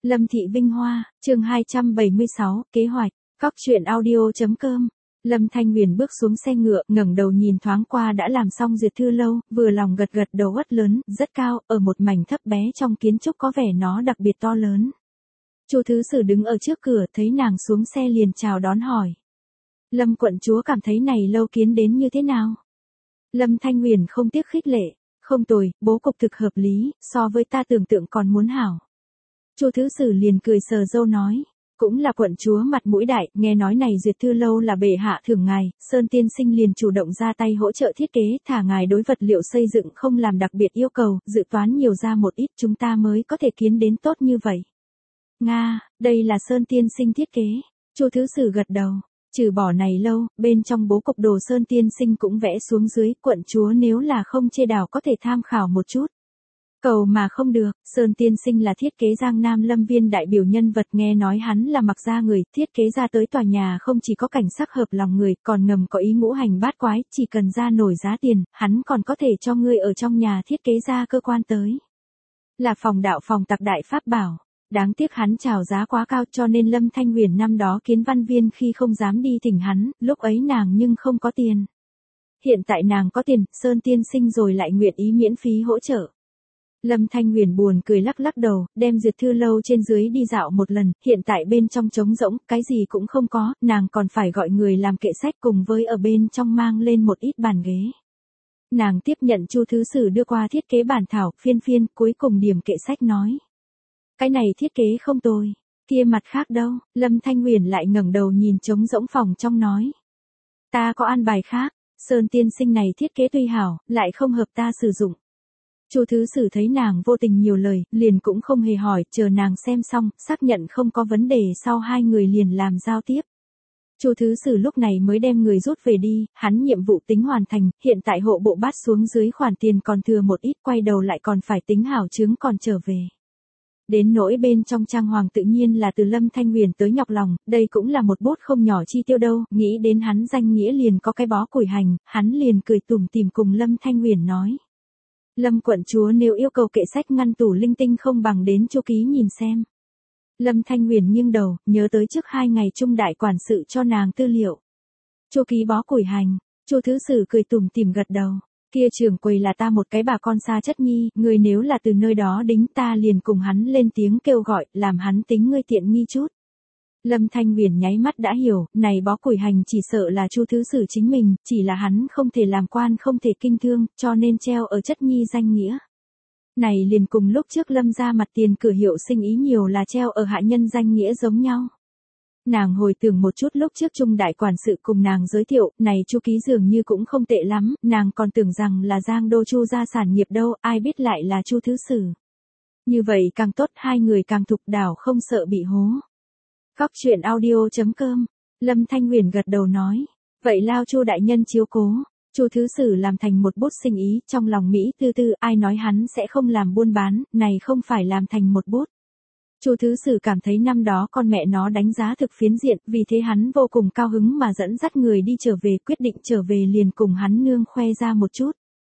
Lâm Thị Vinh Hoa, chương 276, kế hoạch, Cóc truyện audio.com. Lâm Thanh Huyền bước xuống xe ngựa, ngẩng đầu nhìn thoáng qua đã làm xong duyệt thư lâu, vừa lòng gật gật đầu. Ất lớn, rất cao, ở một mảnh thấp bé trong kiến trúc có vẻ nó đặc biệt to lớn. Chu Thứ Sử đứng ở trước cửa, thấy nàng xuống xe liền chào đón hỏi. Lâm quận chúa cảm thấy này lâu kiến đến như thế nào? Lâm Thanh Huyền không tiếc khích lệ, không tồi, bố cục thực hợp lý, so với ta tưởng tượng còn muốn hảo. Chu Thứ Sử liền cười sờ râu nói, cũng là quận chúa mặt mũi đại, nghe nói này duyệt thư lâu là bệ hạ thưởng ngài, Sơn tiên sinh liền chủ động ra tay hỗ trợ thiết kế, thả ngài đối vật liệu xây dựng không làm đặc biệt yêu cầu, dự toán nhiều ra một ít chúng ta mới có thể kiến đến tốt như vậy. Nga, đây là Sơn tiên sinh thiết kế. Chu Thứ Sử gật đầu, trừ bỏ này lâu, bên trong bố cục đồ Sơn tiên sinh cũng vẽ xuống dưới, quận chúa nếu là không chê đảo có thể tham khảo một chút. Cầu mà không được, Sơn tiên sinh là thiết kế Giang Nam Lâm Viên đại biểu nhân vật, nghe nói hắn là mặc gia người, thiết kế ra tới tòa nhà không chỉ có cảnh sắc hợp lòng người, còn ngầm có ý ngũ hành bát quái, chỉ cần ra nổi giá tiền, hắn còn có thể cho ngươi ở trong nhà thiết kế ra cơ quan tới. Là phòng đạo phòng tặc đại pháp bảo. Đáng tiếc hắn chào giá quá cao cho nên Lâm Thanh Huyền năm đó kiến văn viên khi không dám đi thỉnh hắn, lúc ấy nàng nhưng không có tiền. Hiện tại nàng có tiền, Sơn tiên sinh rồi lại nguyện ý miễn phí hỗ trợ. Lâm Thanh Huyền buồn cười lắc lắc đầu, đem duyệt thư lâu trên dưới đi dạo một lần, hiện tại bên trong trống rỗng, cái gì cũng không có, nàng còn phải gọi người làm kệ sách cùng với ở bên trong mang lên một ít bàn ghế. Nàng tiếp nhận Chu Thứ Sử đưa qua thiết kế bản thảo, phiên phiên, cuối cùng điểm kệ sách nói. Cái này thiết kế không tồi, kia mặt khác đâu, Lâm Thanh Huyền lại ngẩng đầu nhìn trống rỗng phòng trong nói. Ta có an bài khác, Sơn tiên sinh này thiết kế tuy hảo, lại không hợp ta sử dụng. Chu Thứ Sử thấy nàng vô tình nhiều lời, liền cũng không hề hỏi, chờ nàng xem xong, xác nhận không có vấn đề sau hai người liền làm giao tiếp. Chu Thứ Sử lúc này mới đem người rút về đi, hắn nhiệm vụ tính hoàn thành, hiện tại hộ bộ bát xuống dưới khoản tiền còn thừa một ít, quay đầu lại còn phải tính hảo chứng còn trở về. Đến nỗi bên trong trang hoàng tự nhiên là từ Lâm Thanh Huyền tới nhọc lòng, đây cũng là một bút không nhỏ chi tiêu đâu, nghĩ đến hắn danh nghĩa liền có cái bó củi hành, hắn liền cười tủm tỉm cùng Lâm Thanh Huyền nói. Lâm quận chúa nếu yêu cầu kệ sách ngăn tủ linh tinh không bằng đến Chu ký nhìn xem. Lâm Thanh Huyền nghiêng đầu, nhớ tới trước 2 ngày Trung đại quản sự cho nàng tư liệu. Chu ký bó củi hành, Chu Thứ Sử cười tủm tỉm gật đầu. Kia trưởng quầy là ta một cái bà con xa chất nhi, người nếu là từ nơi đó đính ta liền cùng hắn lên tiếng kêu gọi, làm hắn tính ngươi tiện nghi chút. Lâm Thanh Huyền nháy mắt đã hiểu, này bó củi hành chỉ sợ là Chu Thứ Sử chính mình, chỉ là hắn không thể làm quan không thể kinh thương, cho nên treo ở chất nhi danh nghĩa. Này liền cùng lúc trước Lâm ra mặt tiền cửa hiệu sinh ý nhiều là treo ở hạ nhân danh nghĩa giống nhau. Nàng hồi tưởng một chút lúc trước Trung đại quản sự cùng nàng giới thiệu, này Chu ký dường như cũng không tệ lắm, nàng còn tưởng rằng là Giang Đô Chu gia sản nghiệp đâu, ai biết lại là Chu Thứ Sử. Như vậy càng tốt, hai người càng thục đảo không sợ bị hố. Cóc truyện audio.com, Lâm Thanh Huyền gật đầu nói, vậy lao Chu đại nhân chiếu cố. Chu Thứ Sử làm thành một bút sinh ý, trong lòng Mỹ tư tư, ai nói hắn sẽ không làm buôn bán, này không phải làm thành một bút. Chu Thứ Sử cảm thấy năm đó con mẹ nó đánh giá thực phiến diện, vì thế hắn vô cùng cao hứng mà dẫn dắt người đi trở về, quyết định trở về liền cùng hắn nương khoe ra một chút.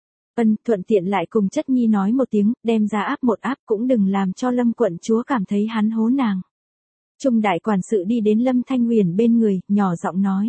Thuận tiện lại cùng chất nhi nói một tiếng, đem ra áp một áp cũng đừng làm cho Lâm quận chúa cảm thấy hắn hố nàng. Trung đại quản sự đi đến Lâm Thanh Huyền bên người, nhỏ giọng nói.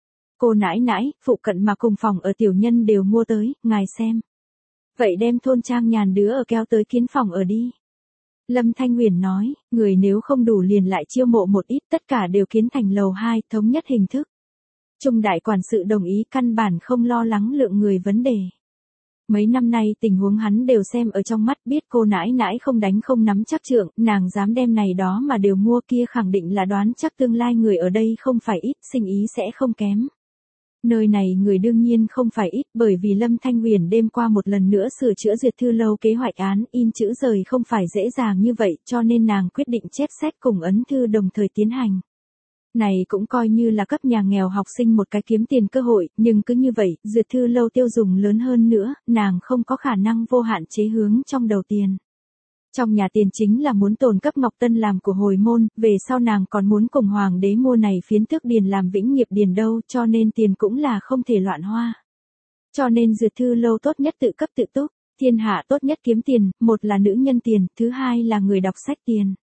Cô nãi nãi, phụ cận mà cùng phòng ở tiểu nhân đều mua tới, ngài xem. Vậy đem thôn trang nhàn đứa ở kéo tới kiến phòng ở đi. Lâm Thanh Huyền nói, người nếu không đủ liền lại chiêu mộ một ít, tất cả đều kiến thành lầu 2, thống nhất hình thức. Trung đại quản sự đồng ý, căn bản không lo lắng lượng người vấn đề. Mấy năm nay tình huống hắn đều xem ở trong mắt, biết cô nãi nãi không đánh không nắm chắc trượng, nàng dám đem này đó mà đều mua, kia khẳng định là đoán chắc tương lai người ở đây không phải ít, sinh ý sẽ không kém. Nơi này người đương nhiên không phải ít, bởi vì Lâm Thanh Huyền đêm qua một lần nữa sửa chữa duyệt thư lâu kế hoạch án, in chữ rời không phải dễ dàng như vậy, cho nên nàng quyết định chép sách cùng ấn thư đồng thời tiến hành. Này cũng coi như là cấp nhà nghèo học sinh một cái kiếm tiền cơ hội, nhưng cứ như vậy, duyệt thư lâu tiêu dùng lớn hơn nữa, nàng không có khả năng vô hạn chế hướng trong đầu tiền. Trong nhà tiền chính là muốn tồn cấp Ngọc Tân làm của hồi môn, về sau nàng còn muốn cùng hoàng đế mua này phiến tước điền làm vĩnh nghiệp điền đâu, cho nên tiền cũng là không thể loạn hoa. Cho nên duyệt thư lâu tốt nhất tự cấp tự túc, thiên hạ tốt nhất kiếm tiền, một là nữ nhân tiền, thứ hai là người đọc sách tiền.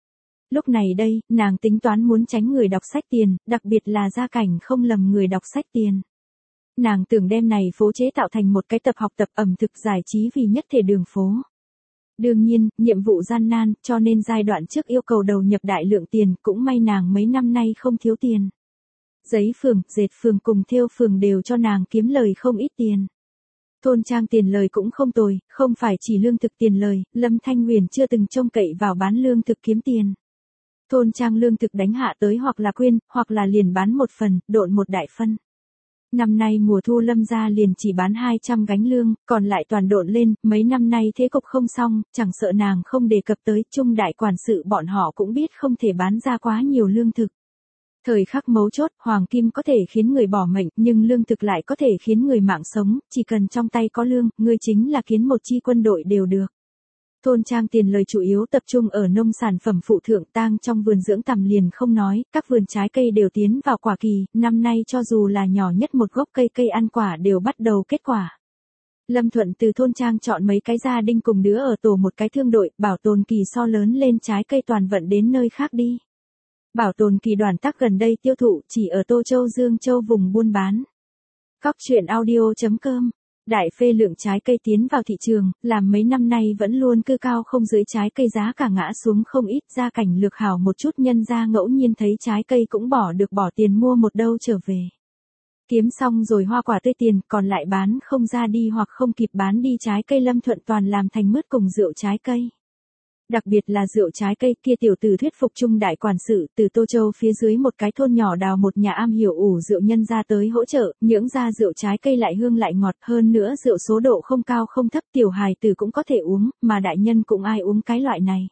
Lúc này đây, nàng tính toán muốn tránh người đọc sách tiền, đặc biệt là gia cảnh không lầm người đọc sách tiền. Nàng tưởng đem này phố chế tạo thành một cái tập học tập ẩm thực giải trí vì nhất thể đường phố. Đương nhiên, nhiệm vụ gian nan, cho nên giai đoạn trước yêu cầu đầu nhập đại lượng tiền, cũng may nàng mấy năm nay không thiếu tiền. Giấy phường, dệt phường cùng thêu phường đều cho nàng kiếm lời không ít tiền. Thôn trang tiền lời cũng không tồi, không phải chỉ lương thực tiền lời, Lâm Thanh Huyền chưa từng trông cậy vào bán lương thực kiếm tiền. Thôn trang lương thực đánh hạ tới hoặc là quyên, hoặc là liền bán một phần, độn một đại phân. Năm nay mùa thu Lâm gia liền chỉ bán 200 gánh lương, còn lại toàn độn lên, mấy năm nay thế cục không xong, chẳng sợ nàng không đề cập tới, trung đại quản sự bọn họ cũng biết không thể bán ra quá nhiều lương thực. Thời khắc mấu chốt, hoàng kim có thể khiến người bỏ mệnh, nhưng lương thực lại có thể khiến người mạng sống, chỉ cần trong tay có lương, ngươi chính là kiến một chi quân đội đều được. Thôn trang tiền lời chủ yếu tập trung ở nông sản phẩm phụ thượng tang trong vườn dưỡng tằm liền không nói, các vườn trái cây đều tiến vào quả kỳ, năm nay cho dù là nhỏ nhất một gốc cây ăn quả đều bắt đầu kết quả. Lâm Thuận từ thôn trang chọn mấy cái gia đình cùng đứa ở tổ một cái thương đội, bảo tồn kỳ so lớn lên trái cây toàn vận đến nơi khác đi. Bảo tồn kỳ đoàn tác gần đây tiêu thụ chỉ ở Tô Châu Dương Châu vùng buôn bán. Góc truyện audio.com. Đại phê lượng trái cây tiến vào thị trường, làm mấy năm nay vẫn luôn cư cao không dưới trái cây giá cả ngã xuống không ít, gia cảnh lược hảo một chút nhân ra ngẫu nhiên thấy trái cây cũng bỏ tiền mua một đâu trở về. Kiếm xong rồi hoa quả tươi tiền, còn lại bán không ra đi hoặc không kịp bán đi trái cây Lâm Thuận toàn làm thành mứt cùng rượu trái cây. Đặc biệt là rượu trái cây kia tiểu tử thuyết phục trung đại quản sự từ Tô Châu phía dưới một cái thôn nhỏ đào một nhà am hiểu ủ rượu nhân ra tới hỗ trợ, những ra rượu trái cây lại hương lại ngọt hơn nữa rượu số độ không cao không thấp tiểu hài tử cũng có thể uống, mà đại nhân cũng ai uống cái loại này.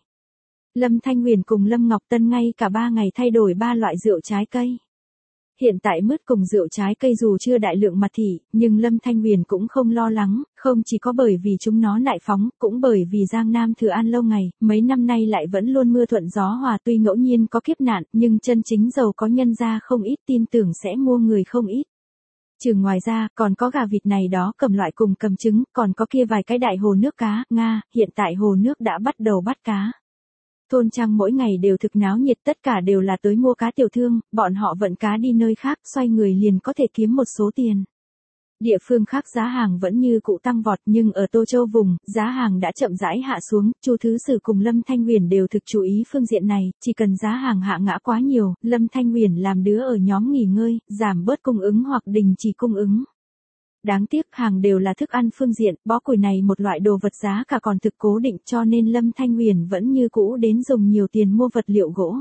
Lâm Thanh Huyền cùng Lâm Ngọc Tân ngay cả 3 ngày thay đổi 3 loại rượu trái cây. Hiện tại mứt cùng rượu trái cây dù chưa đại lượng mặt thị, nhưng Lâm Thanh Huyền cũng không lo lắng, không chỉ có bởi vì chúng nó nại phóng, cũng bởi vì Giang Nam Thừa An lâu ngày, mấy năm nay lại vẫn luôn mưa thuận gió hòa tuy ngẫu nhiên có kiếp nạn, nhưng chân chính giàu có nhân ra không ít tin tưởng sẽ mua người không ít. Trừ ngoài ra, còn có gà vịt này đó cầm loại cùng cầm trứng, còn có kia vài cái đại hồ nước cá, Nga, hiện tại hồ nước đã bắt đầu bắt cá. Thôn trang mỗi ngày đều thực náo nhiệt tất cả đều là tới mua cá tiểu thương, bọn họ vận cá đi nơi khác xoay người liền có thể kiếm một số tiền. Địa phương khác giá hàng vẫn như cũ tăng vọt nhưng ở Tô Châu vùng, giá hàng đã chậm rãi hạ xuống, Chu Thứ Sử cùng Lâm Thanh Huyền đều thực chú ý phương diện này, chỉ cần giá hàng hạ ngã quá nhiều, Lâm Thanh Huyền làm đứa ở nhóm nghỉ ngơi, giảm bớt cung ứng hoặc đình chỉ cung ứng. Đáng tiếc hàng đều là thức ăn phương diện, bó củi này một loại đồ vật giá cả còn thực cố định cho nên Lâm Thanh Huyền vẫn như cũ đến dùng nhiều tiền mua vật liệu gỗ.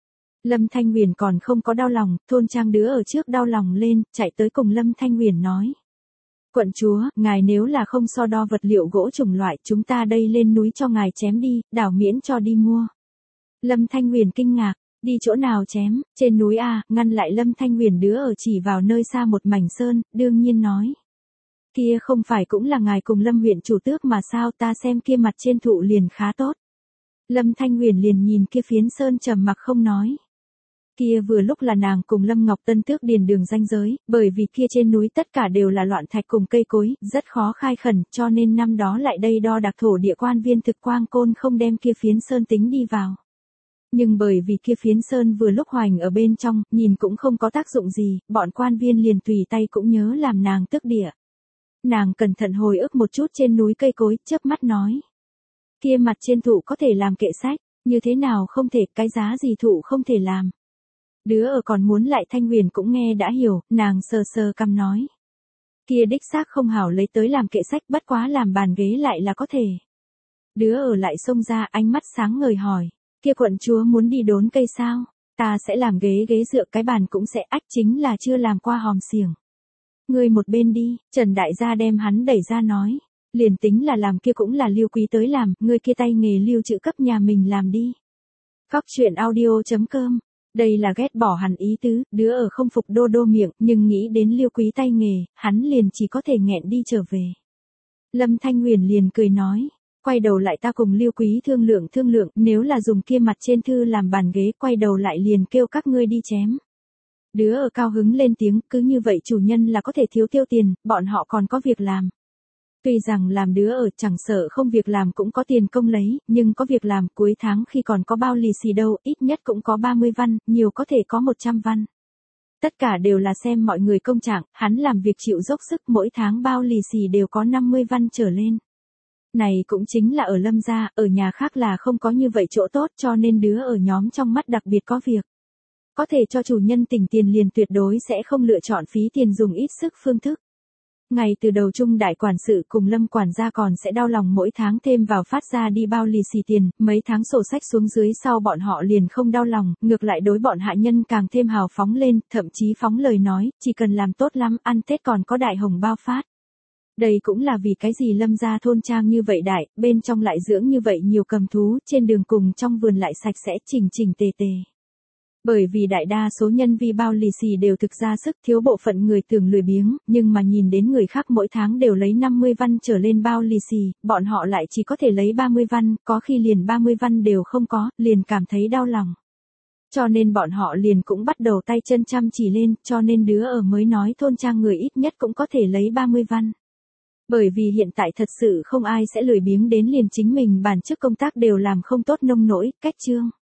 Lâm Thanh Huyền còn không có đau lòng, thôn trang đứa ở trước đau lòng lên, chạy tới cùng Lâm Thanh Huyền nói. Quận chúa, ngài nếu là không so đo vật liệu gỗ chủng loại chúng ta đây lên núi cho ngài chém đi, đảo miễn cho đi mua. Lâm Thanh Huyền kinh ngạc. Đi chỗ nào chém, trên núi à, ngăn lại Lâm Thanh Huyền đứa ở chỉ vào nơi xa một mảnh sơn, đương nhiên nói. Kia không phải cũng là ngài cùng Lâm huyện chủ tước mà sao ta xem kia mặt trên thụ liền khá tốt. Lâm Thanh Huyền liền nhìn kia phiến sơn trầm mặc không nói. Kia vừa lúc là nàng cùng Lâm Ngọc Tân tước điền đường ranh giới, bởi vì kia trên núi tất cả đều là loạn thạch cùng cây cối, rất khó khai khẩn, cho nên năm đó lại đây đo đạc thổ địa quan viên thực quang côn không đem kia phiến sơn tính đi vào. Nhưng bởi vì kia phiến sơn vừa lúc hoành ở bên trong, nhìn cũng không có tác dụng gì, bọn quan viên liền tùy tay cũng nhớ làm nàng tước địa. Nàng cẩn thận hồi ức một chút trên núi cây cối, chớp mắt nói. Kia mặt trên thụ có thể làm kệ sách, như thế nào không thể, cái giá gì thụ không thể làm. Đứa ở còn muốn lại Thanh Huyền cũng nghe đã hiểu, nàng sờ sờ cằm nói. Kia đích xác không hảo lấy tới làm kệ sách bất quá làm bàn ghế lại là có thể. Đứa ở lại xông ra ánh mắt sáng ngời hỏi, kia quận chúa muốn đi đốn cây sao, ta sẽ làm ghế dựa cái bàn cũng sẽ ách chính là chưa làm qua hòm xiềng. Ngươi một bên đi, Trần Đại gia đem hắn đẩy ra nói, liền tính là làm kia cũng là Lưu Quý tới làm, ngươi kia tay nghề lưu trữ cấp nhà mình làm đi. Góc truyện audio.com. Đây là ghét bỏ hắn ý tứ, đứa ở không phục đô đô miệng, nhưng nghĩ đến Lưu Quý tay nghề, hắn liền chỉ có thể nghẹn đi trở về. Lâm Thanh Huyền liền cười nói, quay đầu lại ta cùng Lưu Quý thương lượng, nếu là dùng kia mặt trên thư làm bàn ghế, quay đầu lại liền kêu các ngươi đi chém. Đứa ở cao hứng lên tiếng, cứ như vậy chủ nhân là có thể thiếu tiêu tiền, bọn họ còn có việc làm. Tuy rằng làm đứa ở chẳng sợ không việc làm cũng có tiền công lấy, nhưng có việc làm cuối tháng khi còn có bao lì xì đâu, ít nhất cũng có 30 văn, nhiều có thể có 100 văn. Tất cả đều là xem mọi người công trạng, hắn làm việc chịu dốc sức mỗi tháng bao lì xì đều có 50 văn trở lên. Này cũng chính là ở Lâm gia, ở nhà khác là không có như vậy chỗ tốt cho nên đứa ở nhóm trong mắt đặc biệt có việc. Có thể cho chủ nhân tỉnh tiền liền tuyệt đối sẽ không lựa chọn phí tiền dùng ít sức phương thức. Ngay từ đầu Trung đại quản sự cùng Lâm quản gia còn sẽ đau lòng mỗi tháng thêm vào phát ra đi bao lì xì tiền, mấy tháng sổ sách xuống dưới sau bọn họ liền không đau lòng, ngược lại đối bọn hạ nhân càng thêm hào phóng lên, thậm chí phóng lời nói, chỉ cần làm tốt lắm, ăn Tết còn có đại hồng bao phát. Đây cũng là vì cái gì Lâm gia thôn trang như vậy đại, bên trong lại dưỡng như vậy nhiều cầm thú, trên đường cùng trong vườn lại sạch sẽ chỉnh chỉnh tề tề. Bởi vì đại đa số nhân vi bao lì xì đều thực ra sức, thiếu bộ phận người tưởng lười biếng, nhưng mà nhìn đến người khác mỗi tháng đều lấy 50 văn trở lên bao lì xì, bọn họ lại chỉ có thể lấy 30 văn, có khi liền 30 văn đều không có, liền cảm thấy đau lòng. Cho nên bọn họ liền cũng bắt đầu tay chân chăm chỉ lên, cho nên đứa ở mới nói thôn trang người ít nhất cũng có thể lấy 30 văn. Bởi vì hiện tại thật sự không ai sẽ lười biếng đến liền chính mình bản chức công tác đều làm không tốt nông nỗi, cách chương.